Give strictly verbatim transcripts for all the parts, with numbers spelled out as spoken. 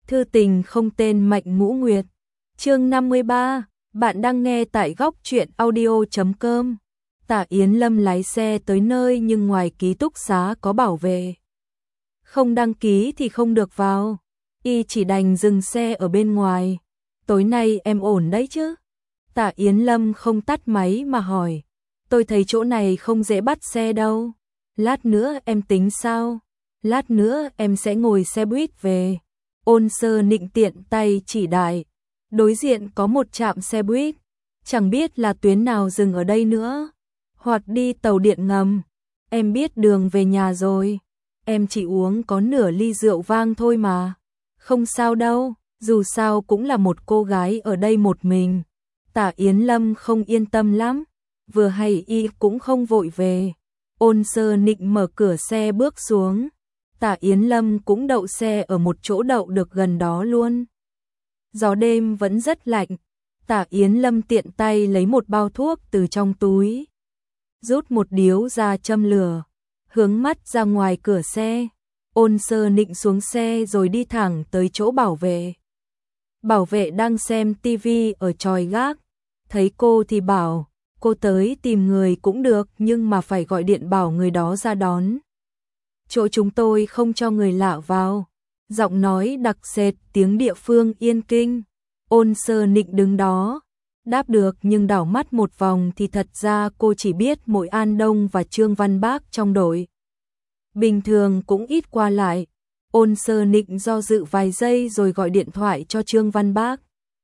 Thư tình không tên Mạnh Ngũ Nguyệt. Chương năm mươi ba, bạn đang nghe tại góc truyện audio chấm com. Tạ Yến Lâm lái xe tới nơi nhưng ngoài ký túc xá có bảo vệ. Không đăng ký thì không được vào. Y chỉ đành dừng xe ở bên ngoài. Tối nay em ổn đấy chứ? Tạ Yến Lâm không tắt máy mà hỏi. Tôi thấy chỗ này không dễ bắt xe đâu. Lát nữa em tính sao? Lát nữa em sẽ ngồi xe buýt về. Ôn Sơ Nịnh tiện tay chỉ đại. Đối diện có một trạm xe buýt. Chẳng biết là tuyến nào dừng ở đây nữa. Hoặc đi tàu điện ngầm. Em biết đường về nhà rồi. Em chỉ uống có nửa ly rượu vang thôi mà. Không sao đâu, dù sao cũng là một cô gái ở đây một mình. Tạ Yến Lâm không yên tâm lắm. Vừa hay y cũng không vội về. Ôn Sơ Nịnh mở cửa xe bước xuống. Tạ Yến Lâm cũng đậu xe ở một chỗ đậu được gần đó luôn. Gió đêm vẫn rất lạnh. Tạ Yến Lâm tiện tay lấy một bao thuốc từ trong túi. Rút một điếu ra châm lửa. Hướng mắt ra ngoài cửa xe. Ôn Sơ Nịnh xuống xe rồi đi thẳng tới chỗ bảo vệ. Bảo vệ đang xem tivi ở chòi gác. Thấy cô thì bảo, cô tới tìm người cũng được nhưng mà phải gọi điện bảo người đó ra đón. Chỗ chúng tôi không cho người lạ vào. Giọng nói đặc sệt tiếng địa phương Yên Kinh. Ôn Sơ Nịnh đứng đó. Đáp được nhưng đảo mắt một vòng thì thật ra cô chỉ biết mỗi An Đông và Trương Văn Bác trong đội. Bình thường cũng ít qua lại. Ôn Sơ Nịnh do dự vài giây rồi gọi điện thoại cho Trương Văn Bác.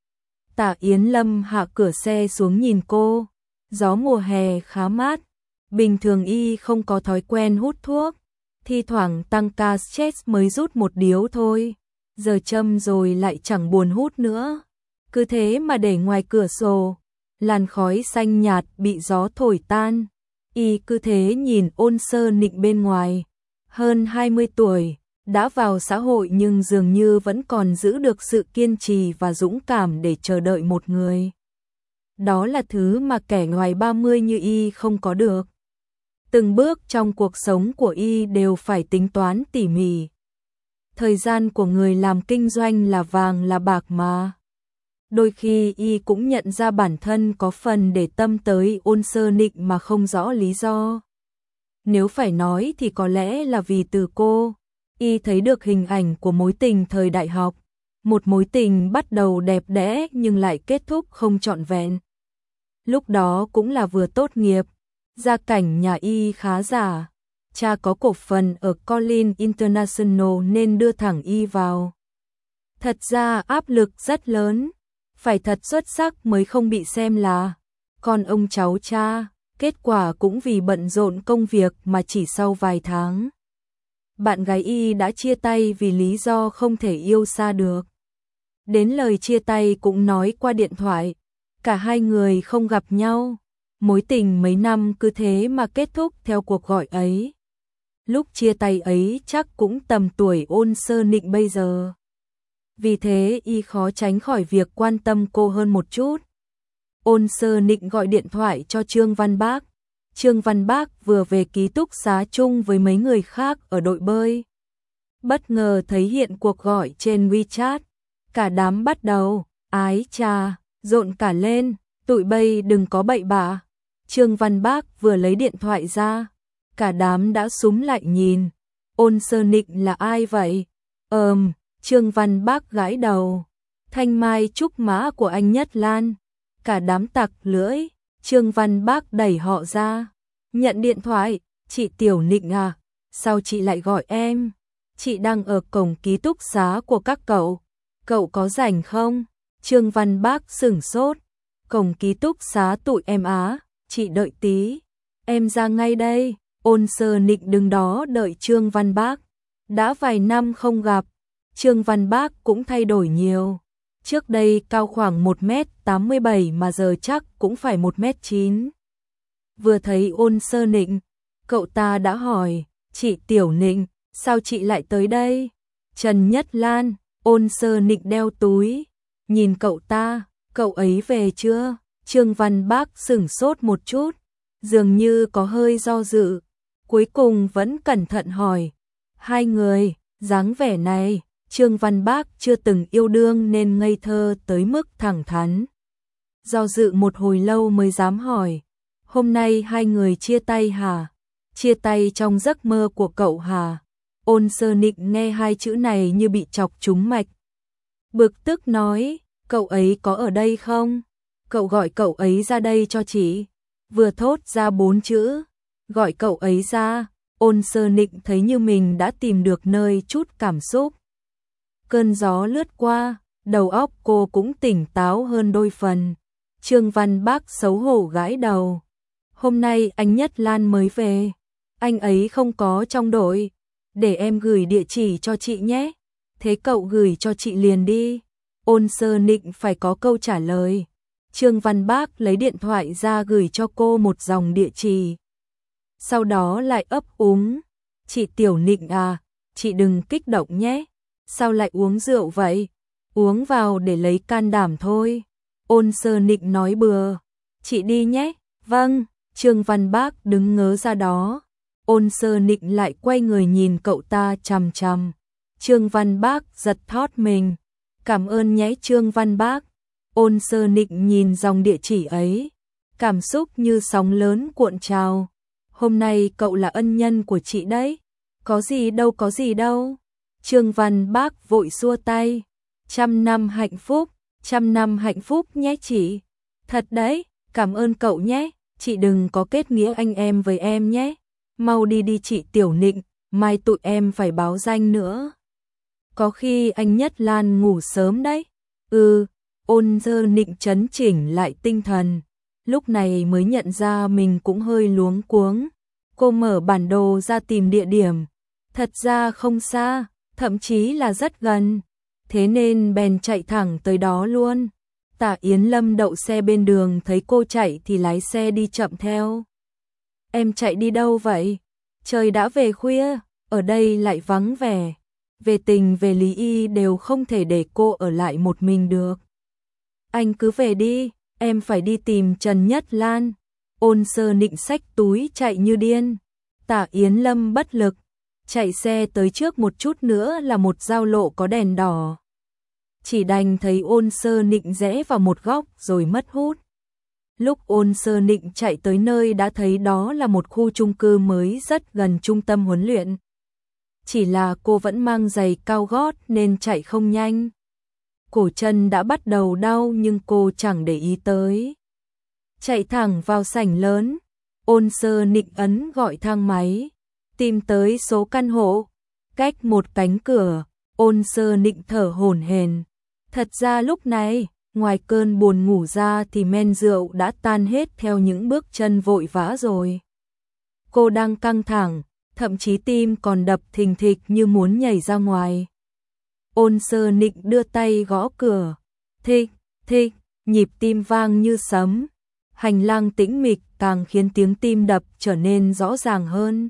Tạ Yến Lâm hạ cửa xe xuống nhìn cô. Gió mùa hè khá mát. Bình thường y không có thói quen hút thuốc. Thi thoảng tăng ca stress mới rút một điếu thôi. Giờ châm rồi lại chẳng buồn hút nữa. Cứ thế mà để ngoài cửa sổ. Làn khói xanh nhạt bị gió thổi tan. Y cứ thế nhìn Ôn Sơ Nịnh bên ngoài. Hơn hai mươi tuổi, đã vào xã hội nhưng dường như vẫn còn giữ được sự kiên trì và dũng cảm để chờ đợi một người. Đó là thứ mà kẻ ngoài ba mươi như y không có được. Từng bước trong cuộc sống của y đều phải tính toán tỉ mỉ. Thời gian của người làm kinh doanh là vàng là bạc mà. Đôi khi y cũng nhận ra bản thân có phần để tâm tới Ôn Sơ Nịnh mà không rõ lý do. Nếu phải nói thì có lẽ là vì từ cô, y thấy được hình ảnh của mối tình thời đại học. Một mối tình bắt đầu đẹp đẽ nhưng lại kết thúc không trọn vẹn. Lúc đó cũng là vừa tốt nghiệp. Gia cảnh nhà y khá giả. Cha có cổ phần ở Collins International nên đưa thẳng y vào. Thật ra áp lực rất lớn. Phải thật xuất sắc mới không bị xem là con ông cháu cha. Kết quả cũng vì bận rộn công việc mà chỉ sau vài tháng. Bạn gái y đã chia tay vì lý do không thể yêu xa được. Đến lời chia tay cũng nói qua điện thoại. Cả hai người không gặp nhau. Mối tình mấy năm cứ thế mà kết thúc theo cuộc gọi ấy. Lúc chia tay ấy chắc cũng tầm tuổi Ôn Sơ Nịnh bây giờ. Vì thế y khó tránh khỏi việc quan tâm cô hơn một chút. Ôn Sơ Nịnh gọi điện thoại cho Trương Văn Bác. Trương Văn Bác vừa về ký túc xá chung với mấy người khác ở đội bơi. Bất ngờ thấy hiện cuộc gọi trên WeChat. Cả đám bắt đầu, ái chà, rộn cả lên, tụi bay đừng có bậy bạ. Trương Văn Bác vừa lấy điện thoại ra. Cả đám đã súm lại nhìn. Ôn Sơ Nịnh là ai vậy? Ờm, Trương Văn Bác gãi đầu. Thanh mai trúc mã của anh Nhất Lan. Cả đám tặc lưỡi. Trương Văn Bác đẩy họ ra. Nhận điện thoại. Chị Tiểu Nịnh à? Sao chị lại gọi em? Chị đang ở cổng ký túc xá của các cậu. Cậu có rảnh không? Trương Văn Bác sửng sốt. Cổng ký túc xá tụi em á. Chị đợi tí. Em ra ngay đây. Ôn Sơ Nịnh đứng đó đợi Trương Văn Bác. Đã vài năm không gặp. Trương Văn Bác cũng thay đổi nhiều. Trước đây cao khoảng một mét tám mươi bảy mà giờ chắc cũng phải một mét chín. Vừa thấy Ôn Sơ Nịnh, cậu ta đã hỏi, chị Tiểu Nịnh, sao chị lại tới đây? Trần Nhất Lan, Ôn Sơ Nịnh đeo túi, nhìn cậu ta, cậu ấy về chưa? Trương Văn Bác sửng sốt một chút, dường như có hơi do dự, cuối cùng vẫn cẩn thận hỏi, hai người, dáng vẻ này, Trương Văn Bác chưa từng yêu đương nên ngây thơ tới mức thẳng thắn. Do dự một hồi lâu mới dám hỏi, hôm nay hai người chia tay hả? Chia tay trong giấc mơ của cậu hả? Ôn Sơ Nịnh nghe hai chữ này như bị chọc trúng mạch. Bực tức nói, cậu ấy có ở đây không? Cậu gọi cậu ấy ra đây cho chị. Vừa thốt ra bốn chữ, gọi cậu ấy ra, Ôn Sơ Nịnh thấy như mình đã tìm được nơi chút cảm xúc. Cơn gió lướt qua, đầu óc cô cũng tỉnh táo hơn đôi phần. Trương Văn Bác xấu hổ gãi đầu. Hôm nay anh Nhất Lan mới về, anh ấy không có trong đội, để em gửi địa chỉ cho chị nhé. Thế cậu gửi cho chị liền đi. Ôn Sơ Nịnh phải có câu trả lời. Trương Văn Bác lấy điện thoại ra gửi cho cô một dòng địa chỉ. Sau đó lại ấp úng, chị Tiểu Nịnh à, chị đừng kích động nhé. Sao lại uống rượu vậy? Uống vào để lấy can đảm thôi. Ôn Sơ Nịnh nói bừa. Chị đi nhé. Vâng. Trương Văn Bác đứng ngớ ra đó. Ôn Sơ Nịnh lại quay người nhìn cậu ta chằm chằm. Trương Văn Bác giật thót mình. Cảm ơn nhé Trương Văn Bác. Ôn Sơ Nịnh nhìn dòng địa chỉ ấy, cảm xúc như sóng lớn cuộn trào. Hôm nay cậu là ân nhân của chị đấy. Có gì đâu có gì đâu. Trương Văn Bác vội xua tay. Trăm năm hạnh phúc, trăm năm hạnh phúc nhé chị. Thật đấy, cảm ơn cậu nhé. Chị đừng có kết nghĩa anh em với em nhé. Mau đi đi chị Tiểu Nịnh, mai tụi em phải báo danh nữa. Có khi anh Nhất Lan ngủ sớm đấy. Ừ, Ôn Sơ Nịnh trấn chỉnh lại tinh thần. Lúc này mới nhận ra mình cũng hơi luống cuống. Cô mở bản đồ ra tìm địa điểm. Thật ra không xa, thậm chí là rất gần. Thế nên bèn chạy thẳng tới đó luôn. Tạ Yến Lâm đậu xe bên đường thấy cô chạy thì lái xe đi chậm theo. Em chạy đi đâu vậy? Trời đã về khuya, ở đây lại vắng vẻ. Về tình về lý y đều không thể để cô ở lại một mình được. Anh cứ về đi, em phải đi tìm Trần Nhất Lan. Ôn Sơ Nịnh xách túi chạy như điên. Tạ Yến Lâm bất lực, chạy xe tới trước một chút nữa là một giao lộ có đèn đỏ. Chỉ đành thấy Ôn Sơ Nịnh rẽ vào một góc rồi mất hút. Lúc Ôn Sơ Nịnh chạy tới nơi đã thấy đó là một khu chung cư mới rất gần trung tâm huấn luyện. Chỉ là cô vẫn mang giày cao gót nên chạy không nhanh. Cổ chân đã bắt đầu đau nhưng cô chẳng để ý tới. Chạy thẳng vào sảnh lớn, Ôn Sơ Nịnh ấn gọi thang máy, tìm tới số căn hộ. Cách một cánh cửa, Ôn Sơ Nịnh thở hổn hển. Thật ra lúc này, ngoài cơn buồn ngủ ra thì men rượu đã tan hết theo những bước chân vội vã rồi. Cô đang căng thẳng, thậm chí tim còn đập thình thịch như muốn nhảy ra ngoài. Ôn Sơ Nịnh đưa tay gõ cửa. Thịch, thịch, nhịp tim vang như sấm. Hành lang tĩnh mịch càng khiến tiếng tim đập trở nên rõ ràng hơn.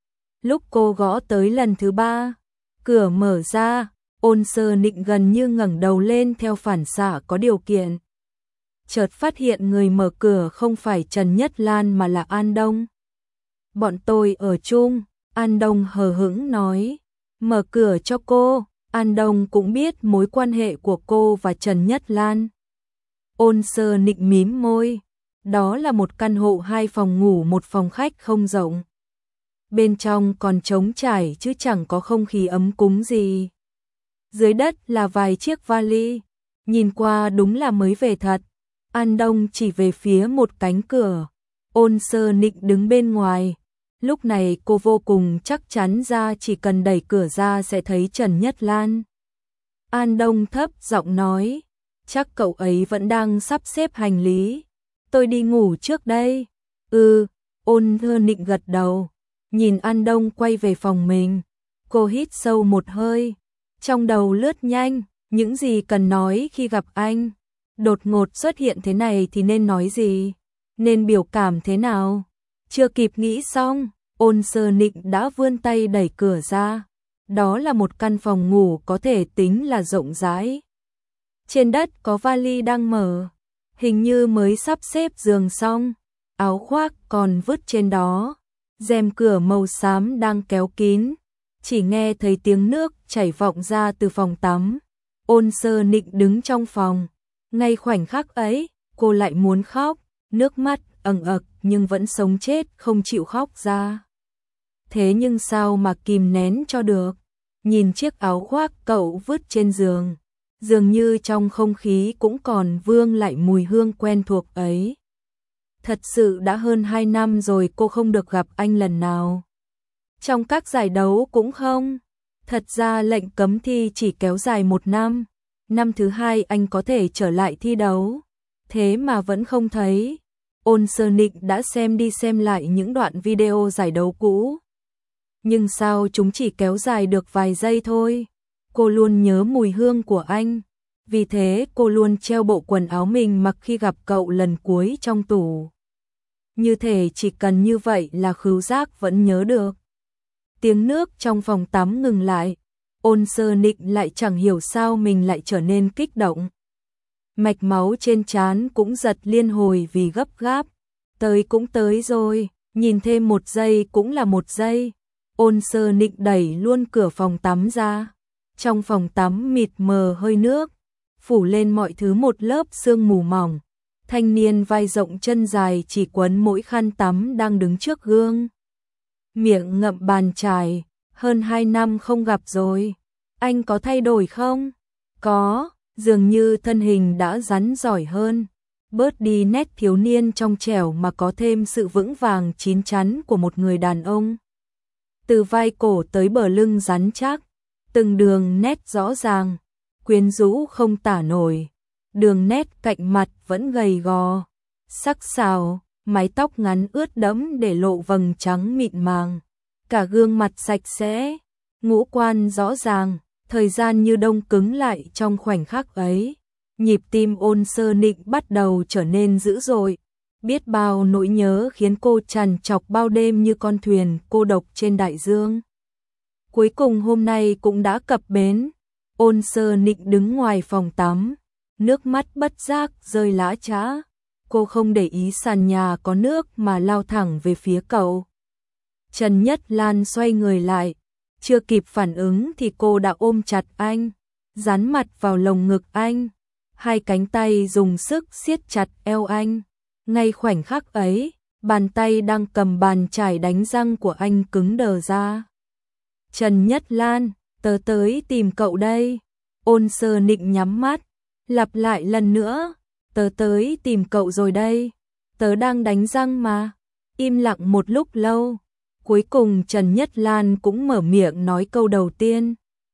Lúc cô gõ tới lần thứ ba, cửa mở ra, Ôn Sơ Nịnh gần như ngẩng đầu lên theo phản xạ có điều kiện. Chợt phát hiện người mở cửa không phải Trần Nhất Lan mà là An Đông. Bọn tôi ở chung, An Đông hờ hững nói. Mở cửa cho cô. An Đông cũng biết mối quan hệ của cô và Trần Nhất Lan. Ôn Sơ Nịnh mím môi. Đó là một căn hộ hai phòng ngủ một phòng khách không rộng. Bên trong còn trống trải chứ chẳng có không khí ấm cúng gì. Dưới đất là vài chiếc vali. Nhìn qua đúng là mới về thật. An Đông chỉ về phía một cánh cửa. Ôn Sơ Nịnh đứng bên ngoài. Lúc này cô vô cùng chắc chắn ra chỉ cần đẩy cửa ra sẽ thấy Trần Nhất Lan. An Đông thấp giọng nói, chắc cậu ấy vẫn đang sắp xếp hành lý. Tôi đi ngủ trước đây. Ừ, Ôn Sơ Nịnh gật đầu. Nhìn An Đông quay về phòng mình. Cô hít sâu một hơi. Trong đầu lướt nhanh, những gì cần nói khi gặp anh. Đột ngột xuất hiện thế này thì nên nói gì? Nên biểu cảm thế nào? Chưa kịp nghĩ xong, Ôn Sơ Nịnh đã vươn tay đẩy cửa ra. Đó là một căn phòng ngủ có thể tính là rộng rãi. Trên đất có vali đang mở, hình như mới sắp xếp giường xong, áo khoác còn vứt trên đó, rèm cửa màu xám đang kéo kín. chỉ nghe thấy tiếng nước chảy vọng ra từ phòng tắm. Ôn Sơ Nịnh đứng trong phòng, ngay khoảnh khắc ấy, cô lại muốn khóc, nước mắt ẩn ực nhưng vẫn sống chết không chịu khóc ra. Thế nhưng sao mà kìm nén cho được? Nhìn chiếc áo khoác cậu vứt trên giường, dường như trong không khí cũng còn vương lại mùi hương quen thuộc ấy. Thật sự đã hơn hai năm rồi cô không được gặp anh lần nào. Trong các giải đấu cũng không. Thật ra lệnh cấm thi chỉ kéo dài một năm. Năm thứ hai anh có thể trở lại thi đấu. Thế mà vẫn không thấy. Ôn Sơ Nịnh đã xem đi xem lại những đoạn video giải đấu cũ. Nhưng sao chúng chỉ kéo dài được vài giây thôi. Cô luôn nhớ mùi hương của anh. Vì thế cô luôn treo bộ quần áo mình mặc khi gặp cậu lần cuối trong tủ. Như thể chỉ cần như vậy là khứu giác vẫn nhớ được. Tiếng nước trong phòng tắm ngừng lại. Ôn Sơ Nịnh lại chẳng hiểu sao mình lại trở nên kích động. Mạch máu trên trán cũng giật liên hồi vì gấp gáp. Tới cũng tới rồi, nhìn thêm một giây cũng là một giây. Ôn Sơ Nịnh đẩy luôn cửa phòng tắm ra. Trong phòng tắm mịt mờ hơi nước, phủ lên mọi thứ một lớp sương mù mỏng. Thanh niên vai rộng chân dài chỉ quấn mỗi khăn tắm đang đứng trước gương. Miệng ngậm bàn chải, hơn hai năm không gặp rồi. Anh có thay đổi không? Có, dường như thân hình đã rắn giỏi hơn. Bớt đi nét thiếu niên trong trẻo mà có thêm sự vững vàng chín chắn của một người đàn ông. Từ vai cổ tới bờ lưng rắn chắc, từng đường nét rõ ràng, quyến rũ không tả nổi. Đường nét cạnh mặt vẫn gầy gò, sắc sảo, mái tóc ngắn ướt đẫm để lộ vầng trắng mịn màng. Cả gương mặt sạch sẽ, ngũ quan rõ ràng, thời gian như đông cứng lại trong khoảnh khắc ấy. Nhịp tim Ôn Sơ Nịnh bắt đầu trở nên dữ dội. Biết bao nỗi nhớ khiến cô trằn trọc bao đêm như con thuyền cô độc trên đại dương. Cuối cùng hôm nay cũng đã cập bến. Ôn Sơ Nịnh đứng ngoài phòng tắm, nước mắt bất giác rơi lã chã. Cô không để ý sàn nhà có nước mà lao thẳng về phía cậu. Trần Nhất Lan xoay người lại, chưa kịp phản ứng thì cô đã ôm chặt anh, dán mặt vào lồng ngực anh, hai cánh tay dùng sức siết chặt eo anh. Ngay khoảnh khắc ấy, bàn tay đang cầm bàn chải đánh răng của anh cứng đờ ra. Trần Nhất Lan, tớ tới tìm cậu đây. Ôn Sơ Nịnh nhắm mắt, lặp lại lần nữa, tớ tới tìm cậu rồi đây. Tớ đang đánh răng mà. Im lặng một lúc lâu, cuối cùng Trần Nhất Lan cũng mở miệng nói câu đầu tiên.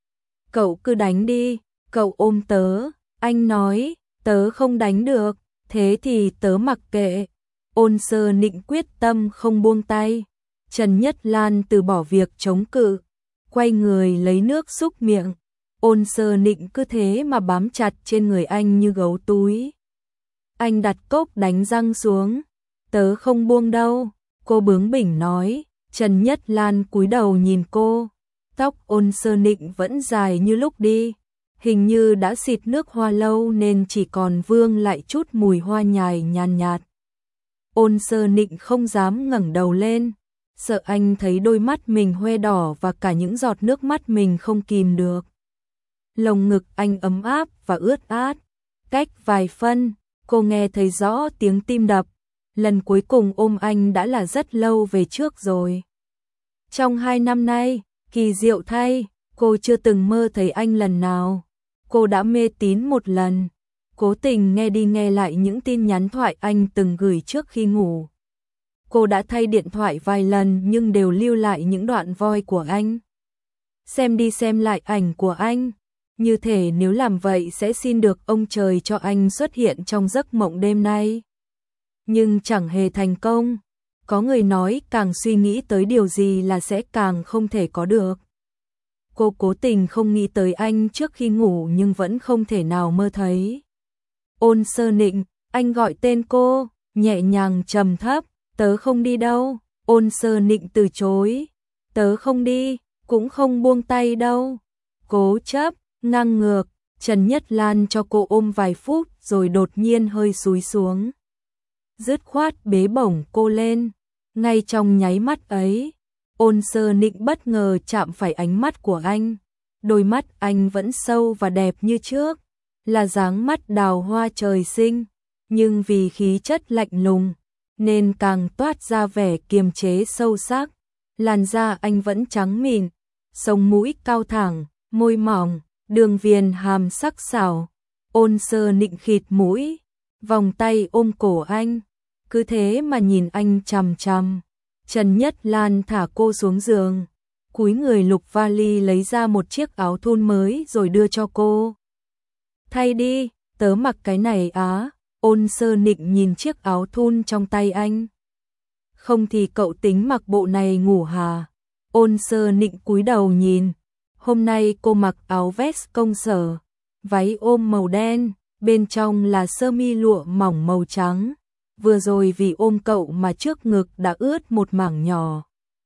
Cậu cứ đánh đi, cậu ôm tớ. Anh nói, tớ không đánh được, thế thì tớ mặc kệ. Ôn Sơ Nịnh quyết tâm không buông tay. Trần Nhất Lan từ bỏ việc chống cự, quay người lấy nước súc miệng. Ôn Sơ Nịnh cứ thế mà bám chặt trên người anh như gấu túi. Anh đặt cốc đánh răng xuống. Tớ không buông đâu, cô bướng bỉnh nói. Trần Nhất Lan cúi đầu nhìn cô. Tóc Ôn Sơ Nịnh vẫn dài như lúc đi. Hình như đã xịt nước hoa lâu nên chỉ còn vương lại chút mùi hoa nhài nhàn nhạt. Ôn Sơ Nịnh không dám ngẩng đầu lên, sợ anh thấy đôi mắt mình hoe đỏ và cả những giọt nước mắt mình không kìm được. Lồng ngực anh ấm áp và ướt át. Cách vài phân, cô nghe thấy rõ tiếng tim đập. Lần cuối cùng ôm anh đã là rất lâu về trước rồi. Trong hai năm nay, kỳ diệu thay, cô chưa từng mơ thấy anh lần nào. Cô đã mê tín một lần, cố tình nghe đi nghe lại những tin nhắn thoại anh từng gửi trước khi ngủ. Cô đã thay điện thoại vài lần nhưng đều lưu lại những đoạn voi của anh. Xem đi xem lại ảnh của anh, như thể nếu làm vậy sẽ xin được ông trời cho anh xuất hiện trong giấc mộng đêm nay. Nhưng chẳng hề thành công. Có người nói càng suy nghĩ tới điều gì là sẽ càng không thể có được. Cô cố tình không nghĩ tới anh trước khi ngủ nhưng vẫn không thể nào mơ thấy. Ôn Sơ Nịnh, anh gọi tên cô, nhẹ nhàng trầm thấp, tớ không đi đâu. Ôn Sơ Nịnh từ chối, tớ không đi, cũng không buông tay đâu. Cố chấp, ngang ngược, Trần Nhất Lan cho cô ôm vài phút rồi đột nhiên hơi xúi xuống. Dứt khoát bế bổng cô lên, ngay trong nháy mắt ấy, Ôn Sơ Nịnh bất ngờ chạm phải ánh mắt của anh. Đôi mắt anh vẫn sâu và đẹp như trước, là dáng mắt đào hoa trời sinh, nhưng vì khí chất lạnh lùng nên càng toát ra vẻ kiềm chế sâu sắc. Làn da anh vẫn trắng mịn, sống mũi cao thẳng, môi mỏng, đường viền hàm sắc sảo. Ôn Sơ Nịnh khịt mũi, vòng tay ôm cổ anh, cứ thế mà nhìn anh chằm chằm. Trần Nhất Lan thả cô xuống giường, cúi người lục vali lấy ra một chiếc áo thun mới rồi đưa cho cô. Thay đi, tớ mặc cái này á. Ôn Sơ Nịnh nhìn chiếc áo thun trong tay anh. Không thì cậu tính mặc bộ này ngủ hả? Ôn Sơ Nịnh cúi đầu nhìn. Hôm nay cô mặc áo vest công sở, váy ôm màu đen, bên trong là sơ mi lụa mỏng màu trắng. Vừa rồi vì ôm cậu mà trước ngực đã ướt một mảng nhỏ.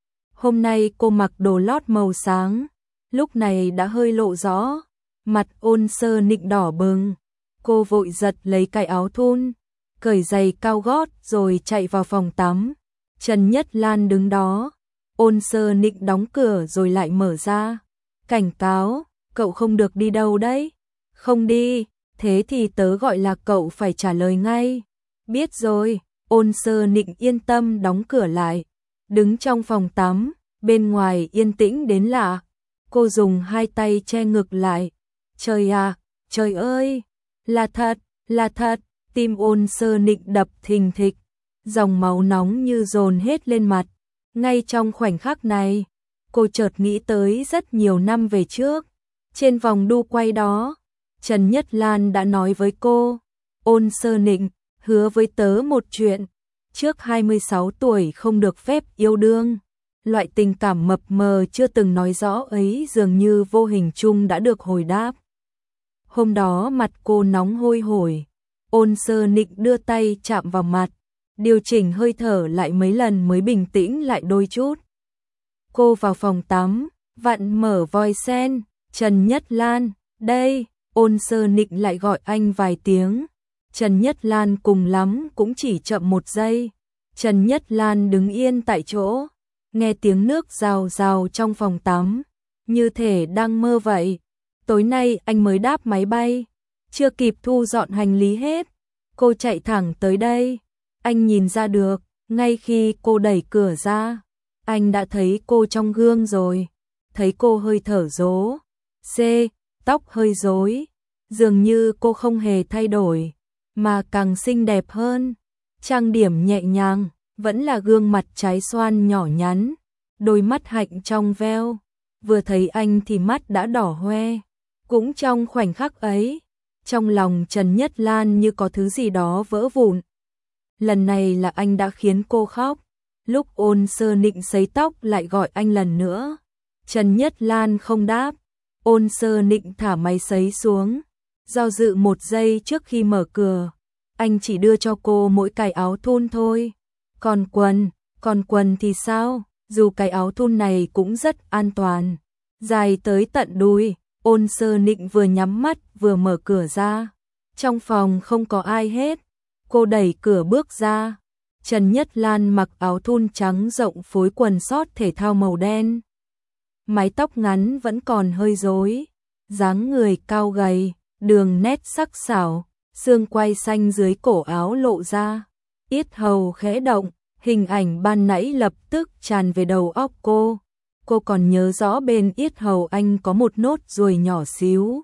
Hôm nay cô mặc đồ lót màu sáng, lúc này đã hơi lộ rõ. Mặt Ôn Sơ Nịnh đỏ bừng. Cô vội giật lấy cái áo thun, cởi giày cao gót rồi chạy vào phòng tắm. Trần Nhất Lan đứng đó. Ôn Sơ Nịnh đóng cửa rồi lại mở ra. Cảnh cáo, cậu không được đi đâu đấy. Không đi, thế thì tớ gọi là cậu phải trả lời ngay. Biết rồi. Ôn Sơ Nịnh yên tâm đóng cửa lại. Đứng trong phòng tắm, bên ngoài yên tĩnh đến lạ. Cô dùng hai tay che ngực lại. Trời à, trời ơi, là thật, là thật. Tim Ôn Sơ Nịnh đập thình thịch, dòng máu nóng như dồn hết lên mặt. Ngay trong khoảnh khắc này, cô chợt nghĩ tới rất nhiều năm về trước. Trên vòng đu quay đó, Trần Nhất Lan đã nói với cô, Ôn Sơ Nịnh, hứa với tớ một chuyện. Trước hai mươi sáu tuổi không được phép yêu đương. Loại tình cảm mập mờ chưa từng nói rõ ấy dường như vô hình chung đã được hồi đáp. Hôm đó mặt cô nóng hôi hổi. Ôn Sơ Nịnh đưa tay chạm vào mặt, điều chỉnh hơi thở lại mấy lần mới bình tĩnh lại đôi chút. Cô vào phòng tắm, vặn mở vòi sen. Trần Nhất Lan, đây. Ôn Sơ Nịnh lại gọi anh vài tiếng. Trần Nhất Lan cùng lắm cũng chỉ chậm một giây. Trần Nhất Lan đứng yên tại chỗ, nghe tiếng nước rào rào trong phòng tắm, như thể đang mơ vậy. Tối nay anh mới đáp máy bay, chưa kịp thu dọn hành lý hết, cô chạy thẳng tới đây. Anh nhìn ra được, ngay khi cô đẩy cửa ra, anh đã thấy cô trong gương rồi. Thấy cô hơi thở rố, c, tóc hơi rối, dường như cô không hề thay đổi, mà càng xinh đẹp hơn. Trang điểm nhẹ nhàng, vẫn là gương mặt trái xoan nhỏ nhắn, đôi mắt hạnh trong veo. Vừa thấy anh thì mắt đã đỏ hoe. Cũng trong khoảnh khắc ấy, trong lòng Trần Nhất Lan như có thứ gì đó vỡ vụn. Lần này là anh đã khiến cô khóc. Lúc Ôn Sơ Nịnh sấy tóc lại gọi anh lần nữa, Trần Nhất Lan không đáp. Ôn Sơ Nịnh thả máy sấy xuống, do dự một giây trước khi mở cửa. Anh chỉ đưa cho cô mỗi cái áo thun thôi. Còn quần, còn quần thì sao? Dù cái áo thun này cũng rất an toàn, dài tới tận đùi. Ôn Sơ Nịnh vừa nhắm mắt vừa mở cửa ra. Trong phòng không có ai hết. Cô đẩy cửa bước ra. Trần Nhất Lan mặc áo thun trắng rộng phối quần sót thể thao màu đen. Mái tóc ngắn vẫn còn hơi rối, dáng người cao gầy, đường nét sắc sảo, xương quai xanh dưới cổ áo lộ ra, yết hầu khẽ động, hình ảnh ban nãy lập tức tràn về đầu óc cô. Cô còn nhớ rõ bên yết hầu anh có một nốt ruồi nhỏ xíu,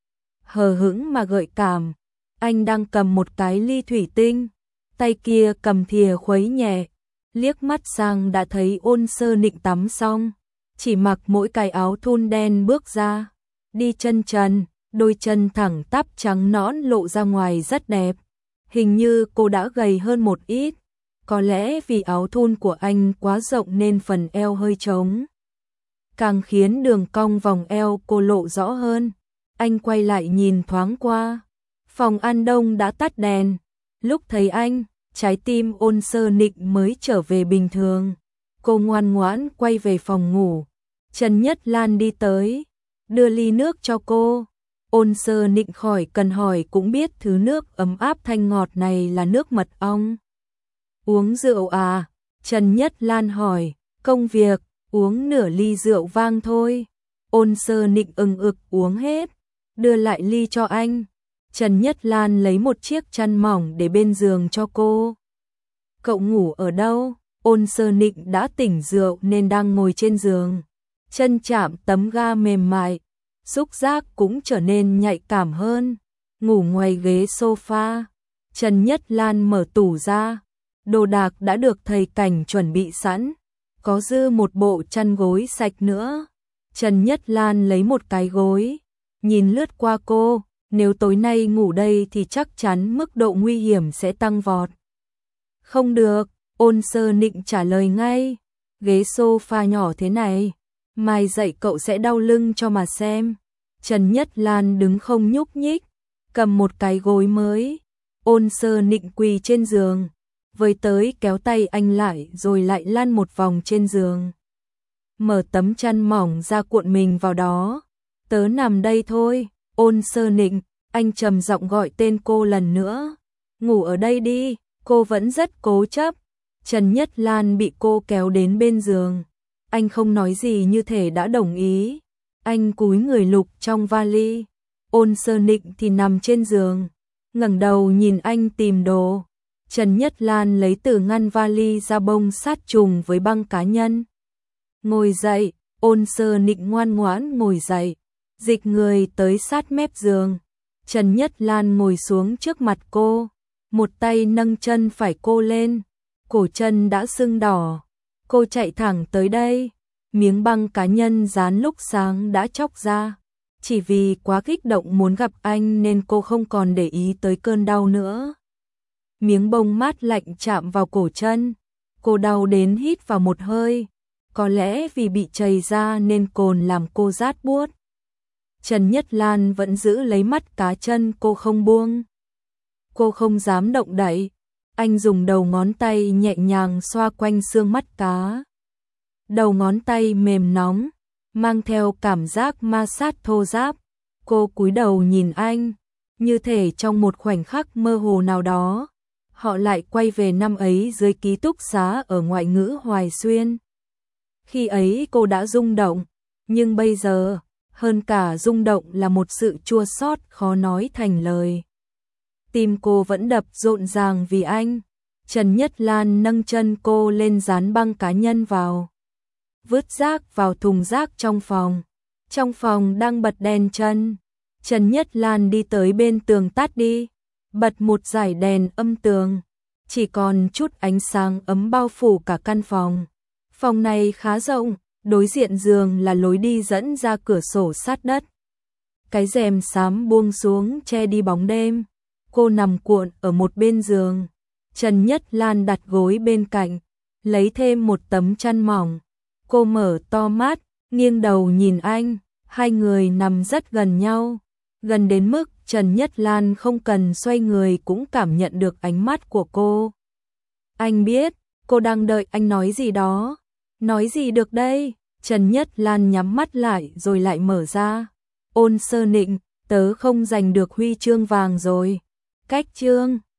hờ hững mà gợi cảm. Anh đang cầm một cái ly thủy tinh, tay kia cầm thìa khuấy nhẹ, liếc mắt sang đã thấy Ôn Sơ Nịnh tắm xong, chỉ mặc mỗi cái áo thun đen bước ra, đi chân trần, đôi chân thẳng tắp trắng nõn lộ ra ngoài rất đẹp. Hình như cô đã gầy hơn một ít, có lẽ vì áo thun của anh quá rộng nên phần eo hơi trống, càng khiến đường cong vòng eo cô lộ rõ hơn. Anh quay lại nhìn thoáng qua, phòng ăn đông đã tắt đèn. Lúc thấy anh, trái tim Ôn Sơ Nịnh mới trở về bình thường. Cô ngoan ngoãn quay về phòng ngủ. Trần Nhất Lan đi tới, đưa ly nước cho cô. Ôn Sơ Nịnh khỏi cần hỏi cũng biết thứ nước ấm áp thanh ngọt này là nước mật ong. Uống rượu à? Trần Nhất Lan hỏi. Công việc. uống nửa ly rượu vang thôi. Ôn Sơ Nịnh ừng ực uống hết, đưa lại ly cho anh. Trần Nhất Lan lấy một chiếc chăn mỏng để bên giường cho cô. Cậu ngủ ở đâu? Ôn Sơ Nịnh đã tỉnh rượu nên đang ngồi trên giường. Chân chạm tấm ga mềm mại, xúc giác cũng trở nên nhạy cảm hơn. Ngủ ngoài ghế sofa. Trần Nhất Lan mở tủ ra. Đồ đạc đã được thầy Cảnh chuẩn bị sẵn. Có dư một bộ chăn gối sạch nữa. Trần Nhất Lan lấy một cái gối, nhìn lướt qua cô. Nếu tối nay ngủ đây thì chắc chắn mức độ nguy hiểm sẽ tăng vọt. Không được, Ôn Sơ Nịnh trả lời ngay. Ghế sofa nhỏ thế này, mai dậy cậu sẽ đau lưng cho mà xem. Trần Nhất Lan đứng không nhúc nhích, cầm một cái gối mới. Ôn Sơ Nịnh quỳ trên giường, với tới kéo tay anh lại rồi lại lăn một vòng trên giường. Mở tấm chăn mỏng ra cuộn mình vào đó. Tớ nằm đây thôi. Ôn Sơ Nịnh, anh trầm giọng gọi tên cô lần nữa. Ngủ ở đây đi, cô vẫn rất cố chấp. Trần Nhất Lan bị cô kéo đến bên giường. Anh không nói gì như thể đã đồng ý. Anh cúi người lục trong vali. Ôn Sơ Nịnh thì nằm trên giường, ngẩng đầu nhìn anh tìm đồ. Trần Nhất Lan lấy từ ngăn vali ra bông sát trùng với băng cá nhân. Ngồi dậy, Ôn Sơ Nịnh ngoan ngoãn ngồi dậy, dịch người tới sát mép giường. Trần Nhất Lan ngồi xuống trước mặt cô, một tay nâng chân phải cô lên, cổ chân đã sưng đỏ. Cô chạy thẳng tới đây, miếng băng cá nhân dán lúc sáng đã chóc ra. Chỉ vì quá kích động muốn gặp anh nên cô không còn để ý tới cơn đau nữa. Miếng bông mát lạnh chạm vào cổ chân, cô đau đến hít vào một hơi. Có lẽ vì bị trầy ra nên cồn làm cô rát buốt. Trần Nhất Lan vẫn giữ lấy mắt cá chân cô không buông. Cô không dám động đậy. Anh dùng đầu ngón tay nhẹ nhàng xoa quanh xương mắt cá. Đầu ngón tay mềm nóng, mang theo cảm giác ma sát thô ráp. Cô cúi đầu nhìn anh, như thể trong một khoảnh khắc mơ hồ nào đó, họ lại quay về năm ấy dưới ký túc xá ở ngoại ngữ Hoài Xuyên. Khi ấy cô đã rung động, nhưng bây giờ, hơn cả rung động là một sự chua xót khó nói thành lời. Tim cô vẫn đập rộn ràng vì anh. Trần Nhất Lan nâng chân cô lên dán băng cá nhân vào. Vứt rác vào thùng rác trong phòng. Trong phòng đang bật đèn chân. Trần Nhất Lan đi tới bên tường tắt đi. Bật một dải đèn âm tường. Chỉ còn chút ánh sáng ấm bao phủ cả căn phòng. Phòng này khá rộng, đối diện giường là lối đi dẫn ra cửa sổ sát đất. Cái rèm xám buông xuống che đi bóng đêm. Cô nằm cuộn ở một bên giường. Trần Nhất Lan đặt gối bên cạnh, lấy thêm một tấm chăn mỏng. Cô mở to mắt, nghiêng đầu nhìn anh. Hai người nằm rất gần nhau, gần đến mức Trần Nhất Lan không cần xoay người cũng cảm nhận được ánh mắt của cô. Anh biết, cô đang đợi anh nói gì đó. Nói gì được đây? Trần Nhất Lan nhắm mắt lại rồi lại mở ra. Ôn Sơ Nịnh, tớ không giành được huy chương vàng rồi. Cách chương